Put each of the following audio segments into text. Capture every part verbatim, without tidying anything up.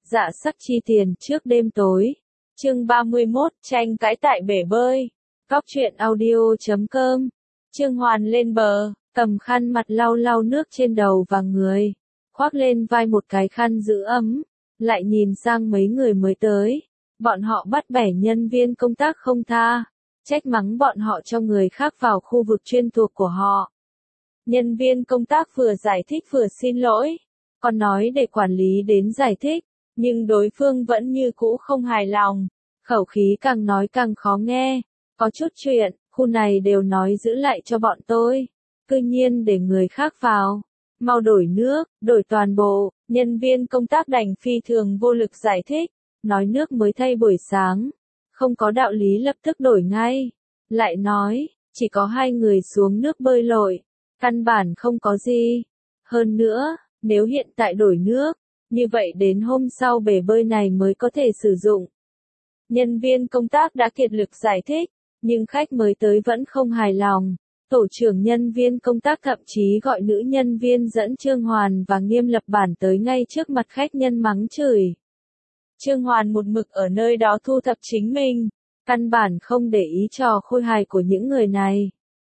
Dạ sắc chi tiền trước đêm tối. Chương ba mươi mốt, tranh cãi tại bể bơi. Góc truyện audio chấm com. Trương Hoàn lên bờ, cầm khăn mặt lau lau nước trên đầu và người, khoác lên vai một cái khăn giữ ấm, lại nhìn sang mấy người mới tới. Bọn họ bắt bẻ nhân viên công tác không tha, trách mắng bọn họ cho người khác vào khu vực chuyên thuộc của họ. Nhân viên công tác vừa giải thích vừa xin lỗi, còn nói để quản lý đến giải thích, nhưng đối phương vẫn như cũ không hài lòng, khẩu khí càng nói càng khó nghe. Có chút chuyện, khu này đều nói giữ lại cho bọn tôi, cư nhiên để người khác vào. Mau đổi nước, đổi toàn bộ. Nhân viên công tác đành phi thường vô lực giải thích, nói nước mới thay buổi sáng, không có đạo lý lập tức đổi ngay. Lại nói, chỉ có hai người xuống nước bơi lội, căn bản không có gì. Hơn nữa, nếu hiện tại đổi nước, như vậy đến hôm sau bể bơi này mới có thể sử dụng. Nhân viên công tác đã kiệt lực giải thích, nhưng khách mới tới vẫn không hài lòng. Tổ trưởng nhân viên công tác thậm chí gọi nữ nhân viên dẫn Trương Hoàn và Nghiêm Lập Bản tới ngay trước mặt khách nhân mắng chửi. Trương Hoàn một mực ở nơi đó thu thập chính mình, căn bản không để ý trò khôi hài của những người này.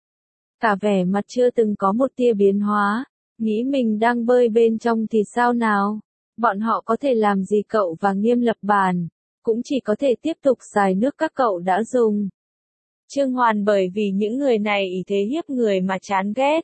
Cả vẻ mặt chưa từng có một tia biến hóa, nghĩ mình đang bơi bên trong thì sao nào, bọn họ có thể làm gì cậu và Nghiêm Lập Bản, cũng chỉ có thể tiếp tục xài nước các cậu đã dùng. Trương Hoàn bởi vì những người này ý thế hiếp người mà chán ghét.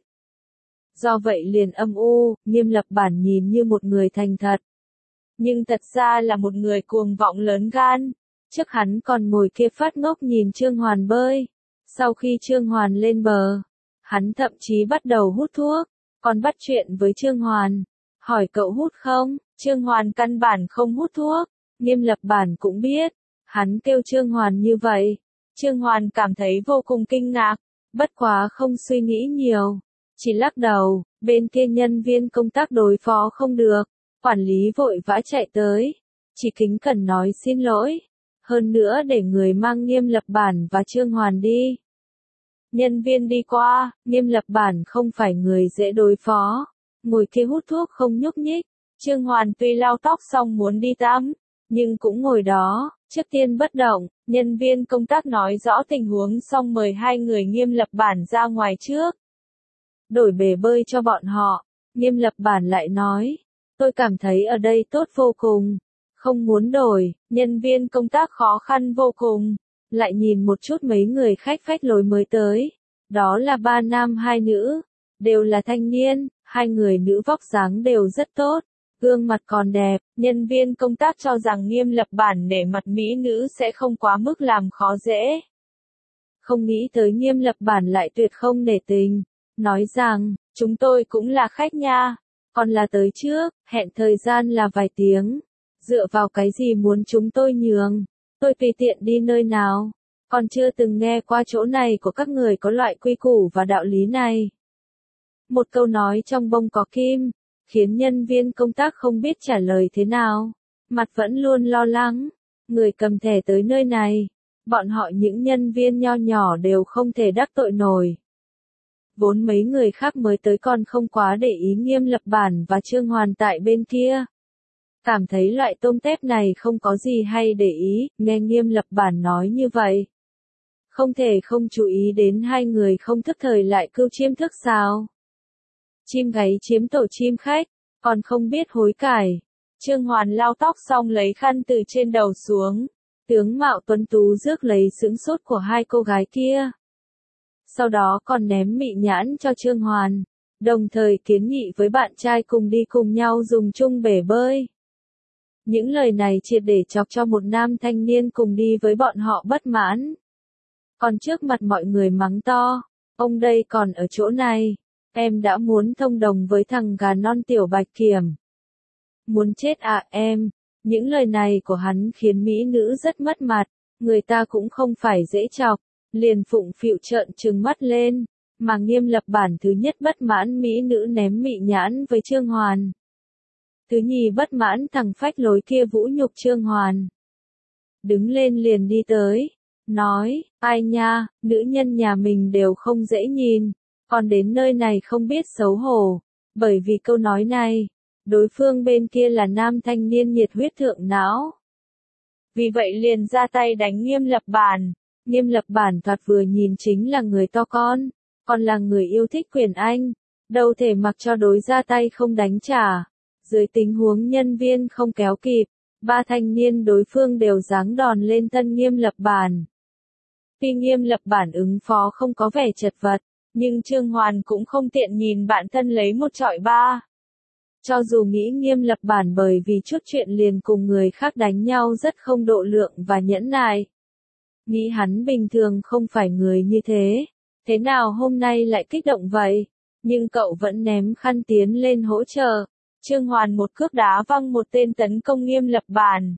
Do vậy liền âm u, Nghiêm Lập Bản nhìn như một người thành thật. Nhưng thật ra là một người cuồng vọng lớn gan. Trước hắn còn ngồi kia phát ngốc nhìn Trương Hoàn bơi. Sau khi Trương Hoàn lên bờ, hắn thậm chí bắt đầu hút thuốc, còn bắt chuyện với Trương Hoàn. Hỏi cậu hút không? Trương Hoàn căn bản không hút thuốc. Nghiêm Lập Bản cũng biết, hắn kêu Trương Hoàn như vậy. Trương Hoàn cảm thấy vô cùng kinh ngạc, bất quá không suy nghĩ nhiều, chỉ lắc đầu. Bên kia nhân viên công tác đối phó không được, quản lý vội vã chạy tới, chỉ kính cẩn nói xin lỗi, hơn nữa để người mang Nghiêm Lập Bản và Trương Hoàn đi. Nhân viên đi qua, Nghiêm Lập Bản không phải người dễ đối phó, ngồi kia hút thuốc không nhúc nhích. Trương Hoàn tuy lau tóc xong muốn đi tắm, nhưng cũng ngồi đó, trước tiên bất động. Nhân viên công tác nói rõ tình huống xong mời hai người Nghiêm Lập Bản ra ngoài trước. Đổi bể bơi cho bọn họ. Nghiêm Lập Bản lại nói, tôi cảm thấy ở đây tốt vô cùng, không muốn đổi. Nhân viên công tác khó khăn vô cùng, lại nhìn một chút mấy người khách phách lối mới tới. Đó là ba nam hai nữ, đều là thanh niên, hai người nữ vóc dáng đều rất tốt. Gương mặt còn đẹp, nhân viên công tác cho rằng Nghiêm Lập Bản nể mặt mỹ nữ sẽ không quá mức làm khó dễ. Không nghĩ tới Nghiêm Lập Bản lại tuyệt không nể tình, nói rằng, chúng tôi cũng là khách nha, còn là tới trước, hẹn thời gian là vài tiếng, dựa vào cái gì muốn chúng tôi nhường, tôi tùy tiện đi nơi nào, còn chưa từng nghe qua chỗ này của các người có loại quy củ và đạo lý này. Một câu nói trong bông có kim, khiến nhân viên công tác không biết trả lời thế nào, mặt vẫn luôn lo lắng, người cầm thẻ tới nơi này, bọn họ những nhân viên nho nhỏ đều không thể đắc tội nổi. Vốn mấy người khác mới tới còn không quá để ý Nghiêm Lập Bản và Trương Hoàn tại bên kia. Cảm thấy loại tôm tép này không có gì hay để ý, nghe Nghiêm Lập Bản nói như vậy. Không thể không chú ý đến hai người không thức thời lại cưu chiêm thức sao. Chim gáy chiếm tổ chim khách, còn không biết hối cải. Trương Hoàn lau tóc xong lấy khăn từ trên đầu xuống, tướng mạo tuấn tú rước lấy sững sốt của hai cô gái kia. Sau đó còn ném mị nhãn cho Trương Hoàn, đồng thời kiến nghị với bạn trai cùng đi cùng nhau dùng chung bể bơi. Những lời này triệt để chọc cho một nam thanh niên cùng đi với bọn họ bất mãn. Còn trước mặt mọi người mắng to, ông đây còn ở chỗ này. Em đã muốn thông đồng với thằng gà non Tiểu Bạch Kiểm. Muốn chết à em? Những lời này của hắn khiến mỹ nữ rất mất mặt, người ta cũng không phải dễ chọc, liền phụng phịu trợn trừng mắt lên, mà Nghiêm Lập Bản thứ nhất bất mãn mỹ nữ ném mị nhãn với Trương Hoàn. Thứ nhì bất mãn thằng phách lối kia vũ nhục Trương Hoàn. Đứng lên liền đi tới, nói, ai nha, nữ nhân nhà mình đều không dễ nhìn. Còn đến nơi này không biết xấu hổ, bởi vì câu nói này, đối phương bên kia là nam thanh niên nhiệt huyết thượng não. Vì vậy liền ra tay đánh Nghiêm Lập Bản. Nghiêm Lập Bản thoạt vừa nhìn chính là người to con, còn là người yêu thích quyền Anh, đâu thể mặc cho đối ra tay không đánh trả. Dưới tình huống nhân viên không kéo kịp, ba thanh niên đối phương đều giáng đòn lên thân Nghiêm Lập Bản. Tuy Nghiêm Lập Bản ứng phó không có vẻ chật vật, nhưng Trương Hoàn cũng không tiện nhìn bạn thân lấy một trọi ba. Cho dù nghĩ Nghiêm Lập Bản bởi vì chút chuyện liền cùng người khác đánh nhau rất không độ lượng và nhẫn nại. Nghĩ hắn bình thường không phải người như thế, thế nào hôm nay lại kích động vậy? Nhưng cậu vẫn ném khăn tiến lên hỗ trợ. Trương Hoàn một cước đá văng một tên tấn công Nghiêm Lập Bản.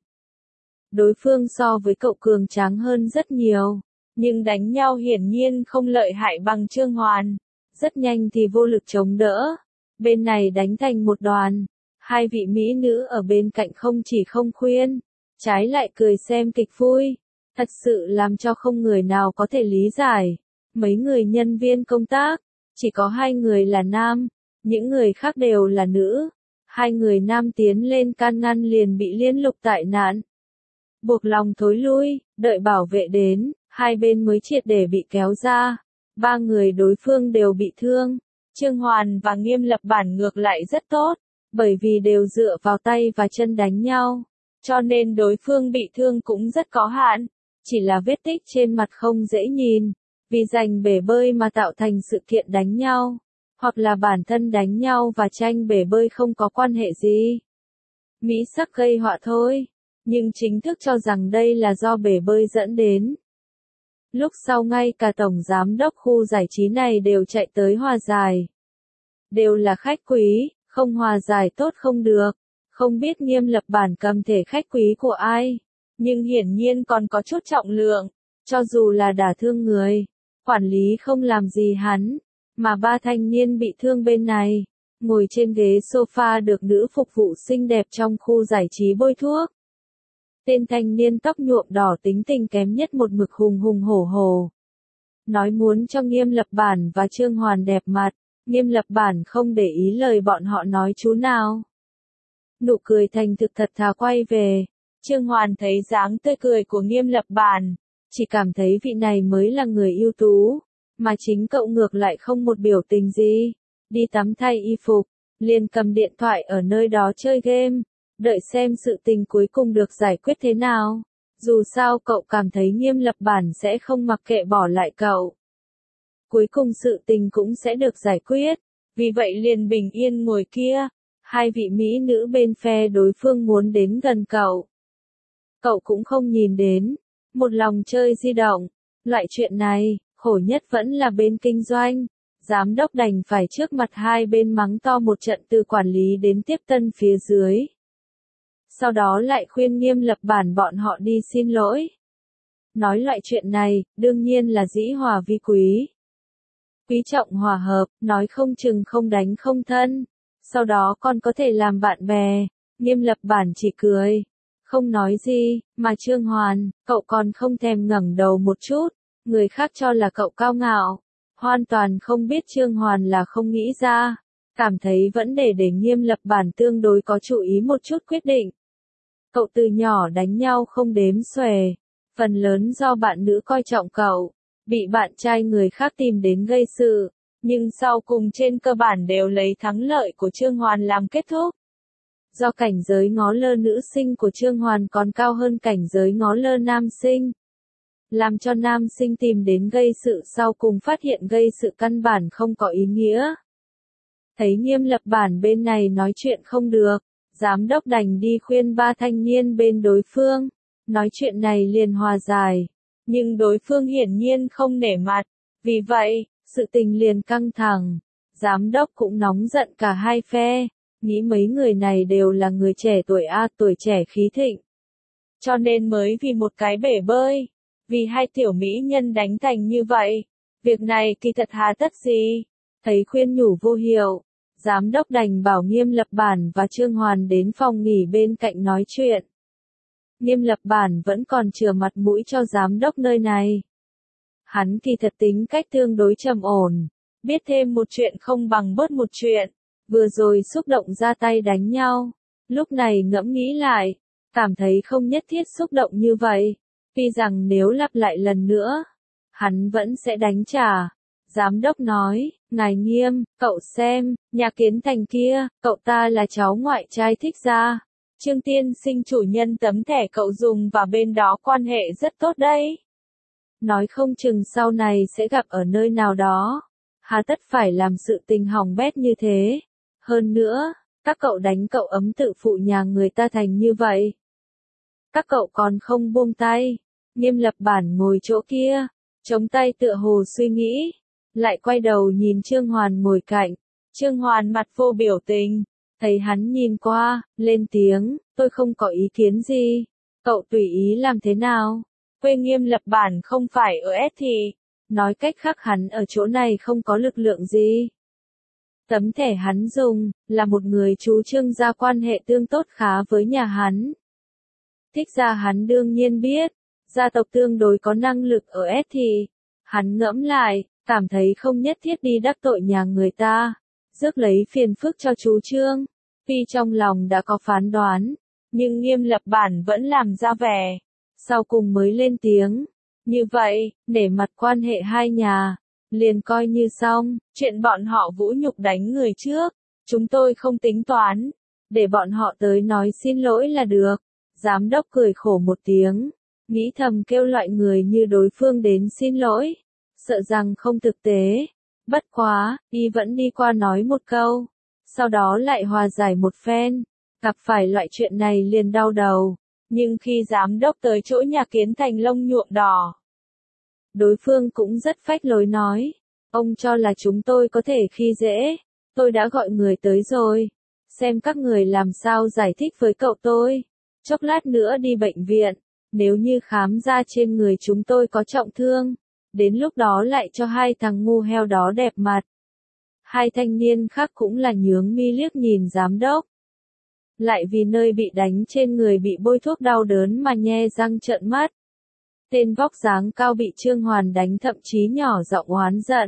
Đối phương so với cậu cường tráng hơn rất nhiều, nhưng đánh nhau hiển nhiên không lợi hại bằng Trương Hoàn. Rất nhanh thì vô lực chống đỡ. Bên này đánh thành một đoàn. Hai vị mỹ nữ ở bên cạnh không chỉ không khuyên, trái lại cười xem kịch vui. Thật sự làm cho không người nào có thể lý giải. Mấy người nhân viên công tác, chỉ có hai người là nam, những người khác đều là nữ. Hai người nam tiến lên can ngăn liền bị liên lục tại nạn. Buộc lòng thối lui, đợi bảo vệ đến, hai bên mới triệt để bị kéo ra. Ba người đối phương đều bị thương. Trương Hoàn và Nghiêm Lập Bản ngược lại rất tốt, bởi vì đều dựa vào tay và chân đánh nhau. Cho nên đối phương bị thương cũng rất có hạn, chỉ là vết tích trên mặt không dễ nhìn. Vì giành bể bơi mà tạo thành sự kiện đánh nhau, hoặc là bản thân đánh nhau và tranh bể bơi không có quan hệ gì. Mỹ sắc gây họa thôi, nhưng chính thức cho rằng đây là do bể bơi dẫn đến. Lúc sau ngay cả tổng giám đốc khu giải trí này đều chạy tới hòa giải. Đều là khách quý, không hòa giải tốt không được. Không biết Nghiêm Lập Bản cầm thể khách quý của ai, nhưng hiển nhiên còn có chút trọng lượng, cho dù là đả thương người. Quản lý không làm gì hắn, mà ba thanh niên bị thương bên này, ngồi trên ghế sofa được nữ phục vụ xinh đẹp trong khu giải trí bôi thuốc. Tên thanh niên tóc nhuộm đỏ tính tình kém nhất một mực hùng hùng hổ hổ. Nói muốn cho Nghiêm Lập Bản và Trương Hoàn đẹp mặt, Nghiêm Lập Bản không để ý lời bọn họ nói chú nào. Nụ cười thành thực thật thà quay về, Trương Hoàn thấy dáng tươi cười của Nghiêm Lập Bản, chỉ cảm thấy vị này mới là người ưu tú, mà chính cậu ngược lại không một biểu tình gì. Đi tắm thay y phục, liền cầm điện thoại ở nơi đó chơi game, đợi xem sự tình cuối cùng được giải quyết thế nào. Dù sao cậu cảm thấy Nghiêm Lập Bản sẽ không mặc kệ bỏ lại cậu. Cuối cùng sự tình cũng sẽ được giải quyết, vì vậy liền bình yên ngồi kia. Hai vị mỹ nữ bên phe đối phương muốn đến gần cậu. Cậu cũng không nhìn đến. Một lòng chơi di động. Loại chuyện này, khổ nhất vẫn là bên kinh doanh. Giám đốc đành phải trước mặt hai bên mắng to một trận từ quản lý đến tiếp tân phía dưới. Sau đó lại khuyên Nghiêm Lập Bản bọn họ đi xin lỗi. Nói loại chuyện này, đương nhiên là dĩ hòa vi quý. Quý trọng hòa hợp, nói không chừng không đánh không thân. Sau đó còn có thể làm bạn bè. Nghiêm Lập Bản chỉ cười. Không nói gì, mà Trương Hoàn, cậu còn không thèm ngẩng đầu một chút. Người khác cho là cậu cao ngạo. Hoàn toàn không biết Trương Hoàn là không nghĩ ra. Cảm thấy vẫn để để Nghiêm Lập Bản tương đối có chú ý một chút quyết định. Cậu từ nhỏ đánh nhau không đếm xuể. Phần lớn do bạn nữ coi trọng cậu. Bị bạn trai người khác tìm đến gây sự. Nhưng sau cùng trên cơ bản đều lấy thắng lợi của Trương Hoàn làm kết thúc. Do cảnh giới ngó lơ nữ sinh của Trương Hoàn còn cao hơn cảnh giới ngó lơ nam sinh. Làm cho nam sinh tìm đến gây sự sau cùng phát hiện gây sự căn bản không có ý nghĩa. Thấy Nghiêm Lập Bản bên này nói chuyện không được, giám đốc đành đi khuyên ba thanh niên bên đối phương. Nói chuyện này liền hòa giải. Nhưng đối phương hiển nhiên không nể mặt. Vì vậy, sự tình liền căng thẳng. Giám đốc cũng nóng giận cả hai phe. Nghĩ mấy người này đều là người trẻ tuổi A, tuổi trẻ khí thịnh. Cho nên mới vì một cái bể bơi. Vì hai tiểu mỹ nhân đánh thành như vậy. Việc này kỳ thật hà tất gì. Thấy khuyên nhủ vô hiệu. Giám đốc đành bảo Nghiêm Lập Bản và Trương Hoàn đến phòng nghỉ bên cạnh nói chuyện. Nghiêm Lập Bản vẫn còn chừa mặt mũi cho giám đốc nơi này. Hắn kỳ thật tính cách tương đối trầm ổn. Biết thêm một chuyện không bằng bớt một chuyện. vừa rồi xúc động ra tay đánh nhau. Lúc này ngẫm nghĩ lại, cảm thấy không nhất thiết xúc động như vậy. Tuy rằng nếu lặp lại lần nữa, hắn vẫn sẽ đánh trả. Giám đốc nói, ngài Nghiêm, cậu xem, nhà Kiến Thành kia, cậu ta là cháu ngoại trai Thích Gia. Trương tiên sinh chủ nhân tấm thẻ cậu dùng và bên đó quan hệ rất tốt đấy. Nói không chừng sau này sẽ gặp ở nơi nào đó. Hà tất phải làm sự tình hỏng bét như thế. Hơn nữa, các cậu đánh cậu ấm tự phụ nhà người ta thành như vậy. Các cậu còn không buông tay. Nghiêm Lập Bản ngồi chỗ kia, chống tay tựa hồ suy nghĩ. Lại quay đầu nhìn Trương Hoàn ngồi cạnh. Trương Hoàn mặt vô biểu tình. Thấy hắn nhìn qua, lên tiếng, tôi không có ý kiến gì. Cậu tùy ý làm thế nào? Quê Nghiêm Lập Bản không phải ở S thì. Nói cách khác hắn ở chỗ này không có lực lượng gì. Tấm thẻ hắn dùng, là một người chú Trương gia quan hệ tương tốt khá với nhà hắn. Thích Gia hắn đương nhiên biết, gia tộc tương đối có năng lực ở S thì. Hắn ngẫm lại, cảm thấy không nhất thiết đi đắc tội nhà người ta, rước lấy phiền phức cho chú Trương. Tuy trong lòng đã có phán đoán, nhưng Nghiêm Lập Bản vẫn làm ra vẻ. Sau cùng mới lên tiếng. Như vậy, để mặt quan hệ hai nhà, liền coi như xong, chuyện bọn họ vũ nhục đánh người trước, chúng tôi không tính toán, để bọn họ tới nói xin lỗi là được. Giám đốc cười khổ một tiếng, nghĩ thầm kêu loại người như đối phương đến xin lỗi, sợ rằng không thực tế. Bất quá, y vẫn đi qua nói một câu, sau đó lại hòa giải một phen, gặp phải loại chuyện này liền đau đầu. Nhưng khi giám đốc tới chỗ nhà Kiến Thành lông nhuộm đỏ, đối phương cũng rất phách lối nói, ông cho là chúng tôi có thể khi dễ, tôi đã gọi người tới rồi, xem các người làm sao giải thích với cậu tôi, chốc lát nữa đi bệnh viện, nếu như khám ra trên người chúng tôi có trọng thương, đến lúc đó lại cho hai thằng ngu heo đó đẹp mặt. Hai thanh niên khác cũng là nhướng mi liếc nhìn giám đốc. Lại vì nơi bị đánh trên người bị bôi thuốc đau đớn mà nhe răng trợn mắt. Tên vóc dáng cao bị Trương Hoàn đánh thậm chí nhỏ giọng oán giận.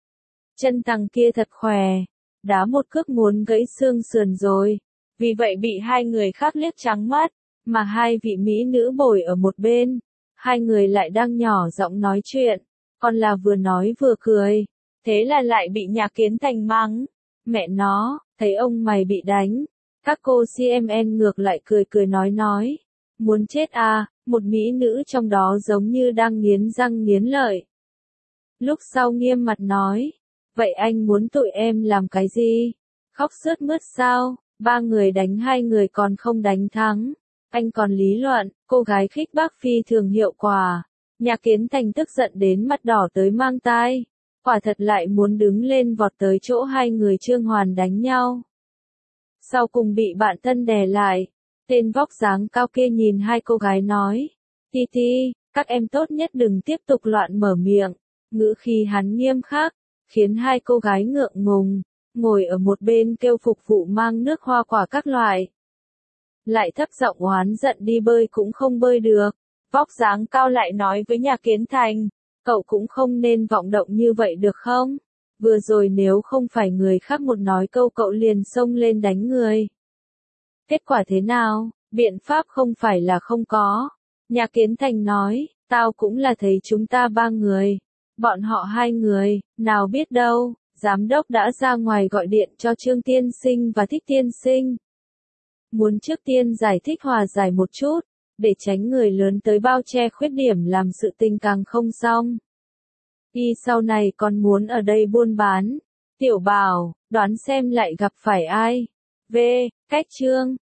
Chân thằng kia thật khỏe, đá một cước muốn gãy xương sườn rồi. Vì vậy bị hai người khác liếc trắng mắt, mà hai vị mỹ nữ bồi ở một bên. Hai người lại đang nhỏ giọng nói chuyện, còn là vừa nói vừa cười. Thế là lại bị nhà Kiến Thành mắng. Mẹ nó, thấy ông mày bị đánh. Các cô xê em en ngược lại cười cười nói nói. Muốn chết à, một mỹ nữ trong đó giống như đang nghiến răng nghiến lợi. Lúc sau nghiêm mặt nói. Vậy anh muốn tụi em làm cái gì? Khóc sướt mướt sao? Ba người đánh hai người còn không đánh thắng. Anh còn lý luận, cô gái khích bác phi thường hiệu quả. Nhà Kiến Thành tức giận đến mắt đỏ tới mang tai. Quả thật lại muốn đứng lên vọt tới chỗ hai người Trương Hoàn đánh nhau. Sau cùng bị bạn thân đè lại. Tên vóc dáng cao kia nhìn hai cô gái nói. Ti ti, các em tốt nhất đừng tiếp tục loạn mở miệng. Ngữ khí hắn nghiêm khắc, khiến hai cô gái ngượng ngùng, ngồi ở một bên kêu phục vụ mang nước hoa quả các loại. Lại thấp giọng oán giận đi bơi cũng không bơi được. Vóc dáng cao lại nói với nhà Kiến Thành, cậu cũng không nên vọng động như vậy được không? Vừa rồi nếu không phải người khác một nói câu cậu liền xông lên đánh người. Kết quả thế nào? Biện pháp không phải là không có. Nhà Kiến Thành nói, tao cũng là thấy chúng ta ba người. Bọn họ hai người, nào biết đâu, giám đốc đã ra ngoài gọi điện cho Trương Tiên Sinh và Thích Tiên Sinh. Muốn trước tiên giải thích hòa giải một chút, để tránh người lớn tới bao che khuyết điểm làm sự tình càng không xong. Y sau này còn muốn ở đây buôn bán. Tiểu Bảo, đoán xem lại gặp phải ai? V. Cách Trương.